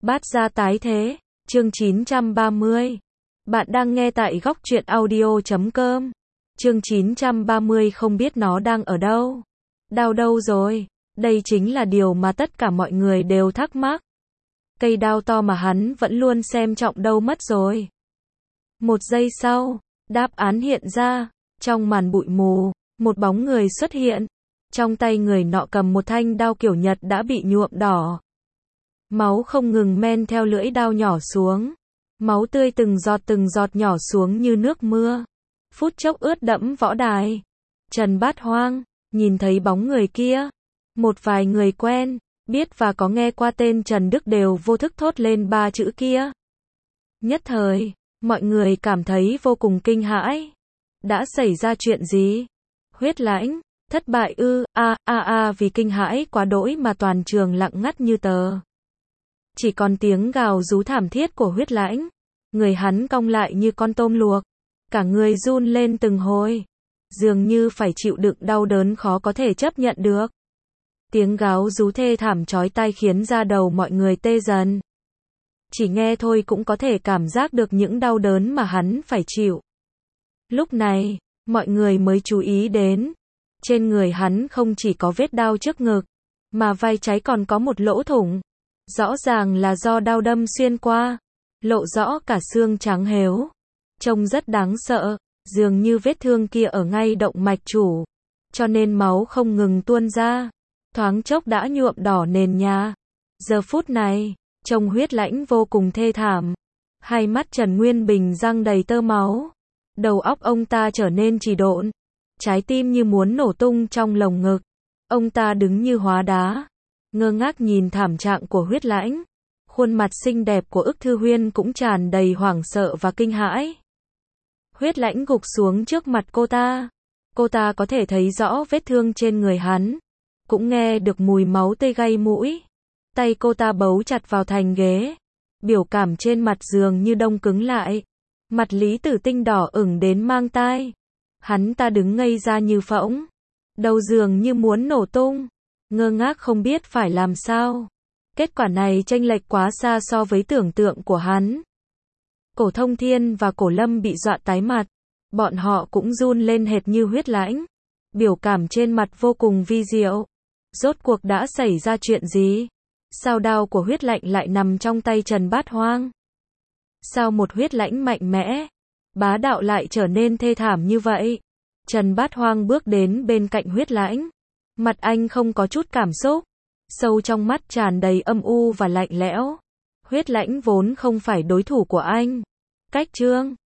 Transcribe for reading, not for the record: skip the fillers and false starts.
Bát gia tái thế, chương 930. Bạn đang nghe tại góc truyện audio.com. Chương 930 không biết nó đang ở đâu. Đao đâu rồi? Đây chính là điều mà tất cả mọi người đều thắc mắc. Cây đao to mà hắn vẫn luôn xem trọng đâu mất rồi. Một giây sau, đáp án hiện ra. Trong màn bụi mù, một bóng người xuất hiện. Trong tay người nọ cầm một thanh đao kiểu Nhật đã bị nhuộm đỏ. Máu không ngừng men theo lưỡi đao nhỏ xuống. Máu tươi từng giọt nhỏ xuống như nước mưa. Phút chốc ướt đẫm võ đài. Trần Bát Hoang, nhìn thấy bóng người kia. Một vài người quen, biết và có nghe qua tên Trần Đức đều vô thức thốt lên ba chữ kia. Nhất thời, mọi người cảm thấy vô cùng kinh hãi. Đã xảy ra chuyện gì? Huyết Lãnh, thất bại ư? Vì kinh hãi quá đỗi mà toàn trường lặng ngắt như tờ. Chỉ còn tiếng gào rú thảm thiết của Huyết Lãnh. Người hắn cong lại như con tôm luộc. Cả người run lên từng hồi. Dường như phải chịu đựng đau đớn khó có thể chấp nhận được. Tiếng gào rú thê thảm chói tai khiến da đầu mọi người tê dần. Chỉ nghe thôi cũng có thể cảm giác được những đau đớn mà hắn phải chịu. Lúc này, mọi người mới chú ý đến. Trên người hắn không chỉ có vết đao trước ngực, mà vai trái còn có một lỗ thủng. Rõ ràng là do đao đâm xuyên qua, lộ rõ cả xương trắng hếu. Trông rất đáng sợ, dường như vết thương kia ở ngay động mạch chủ, cho nên máu không ngừng tuôn ra, thoáng chốc đã nhuộm đỏ nền nhà. Giờ phút này, trông Huyết Lãnh vô cùng thê thảm. Hai mắt Trần Nguyên Bình răng đầy tơ máu. Đầu óc ông ta trở nên trì độn, trái tim như muốn nổ tung trong lồng ngực. Ông ta đứng như hóa đá, ngơ ngác nhìn thảm trạng của Huyết Lãnh. Khuôn mặt xinh đẹp của Ức Thư Huyên cũng tràn đầy hoảng sợ và kinh hãi. Huyết Lãnh gục xuống trước mặt cô ta. Cô ta có thể thấy rõ vết thương trên người hắn, cũng nghe được mùi máu tươi gây mũi. Tay cô ta bấu chặt vào thành ghế. Biểu cảm trên mặt dường như đông cứng lại. Mặt Lý Tử Tinh đỏ ửng đến mang tai. Hắn ta đứng ngây ra như phỗng. Đầu dường như muốn nổ tung. Ngơ ngác không biết phải làm sao. Kết quả này chênh lệch quá xa so với tưởng tượng của hắn. Cổ Thông Thiên và Cổ Lâm bị dọa tái mặt. Bọn họ cũng run lên hệt như Huyết Lãnh. Biểu cảm trên mặt vô cùng vi diệu. Rốt cuộc đã xảy ra chuyện gì? Sao đao của Huyết Lãnh lại nằm trong tay Trần Bát Hoang? Sao một Huyết Lãnh mạnh mẽ, bá đạo lại trở nên thê thảm như vậy? Trần Bát Hoang bước đến bên cạnh Huyết Lãnh. Mặt anh không có chút cảm xúc. Sâu trong mắt tràn đầy âm u và lạnh lẽo. Huyết Lãnh vốn không phải đối thủ của anh. Cách chương